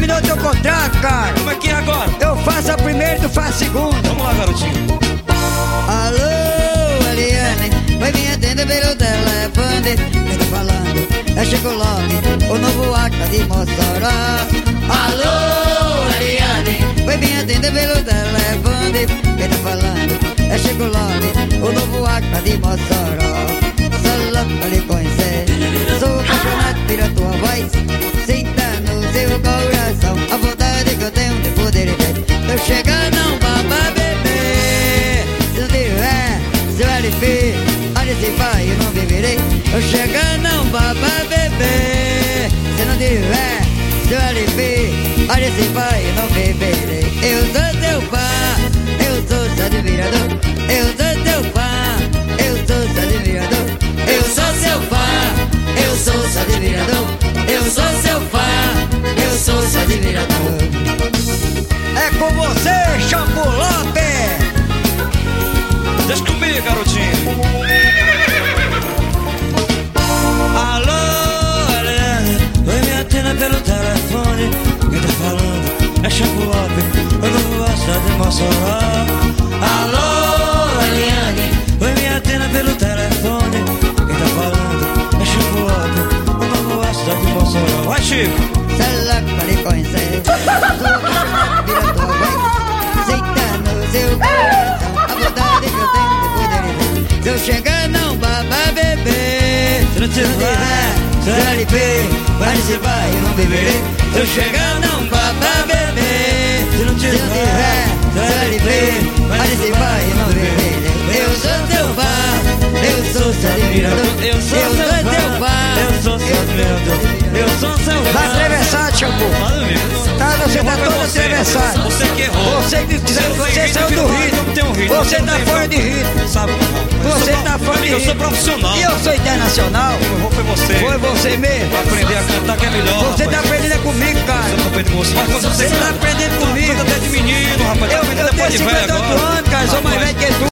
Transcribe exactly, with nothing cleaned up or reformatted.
terminou teu contrato, cara. Como é que é agora? Eu faço a primeira e tu faz a segunda. Vamos lá, garotinho. Alô, Eliane, vai me atender pelo telefone. Quem tá falando é Chico Lopes, o novo acta de Mossoró. Alô, Eliane, vai me atender pelo telefone. Quem tá falando é Chico Lopes, o novo acta de Mossoró. Sou louco pra lhe conhecer, sou apaixonado pela tua voz. Sinta no seu coração a vontade que eu tenho de poder ver. Tô chegando, não baba, bebê. Se não tiver, se vai lhe ver, olha se vai, eu não beberei. Tô chegando, não baba, bebê. Se não tiver, se vai lhe ver, olha se vai, eu não beberei. Eu sou teu fã, eu sou seu admirador. Eu sou teu fã, eu sou seu admirador. Eu sou seu fã, eu sou seu admirador. Eu sou seu fã, eu sou seu admirador. É com você, Chapo Lopes. Deixa comigo, garotinho. Alô, Eliane, oi, me atenda pelo telefone. Quem tá falando é Chapo Lopes, eu não gosto de Mossoró. Alô, Eliane, oi, me atenda pelo telefone. Quem tá falando é Chapo Lopes, eu não gosto de Mossoró. Vai, Chico. Sou louco pra lhe conhecer, sou apaixonado pela tua voz. Sinta no seu coração a vontade que eu tenho de poder ver. Se eu chegar, não baba, bebê. Se não tiver, se vai lhe ver, vai se vai, eu não beberei. Se eu chegar, não baba, bebê. Se não tiver, se vai lhe ver, vai se vai, eu não beberei. Eu sou teu fã, eu sou seu admirador. Eu sou Eu seu sou teu fã, fã, eu sou seu admirador. Eu sou seu fã. Tá atravessado, Shampoo. Mano, amigo. Tá, você tá Errou todo foi você. atravessado. Você que errou. Você que Você não tem você ritmo, saiu do filho, não ritmo. tem um ritmo. Você não tá tem fora de ritmo. Sabe? Você Eu sou tá pro- fora de amigo, eu sou ritmo. profissional. E eu sou internacional. Quem errou foi você. Foi você mesmo. Vai aprender a cantar que é melhor. Você tá rapaz. aprendendo é comigo, cara. Você tá aprendendo com você. Mas quando Você tá aprendendo comigo. Canta até de menino, rapaz. Tá Eu, aprendendo eu depois tenho de velho cinquenta e oito agora. anos, cara. Sou mais Rapaz, velho que tu.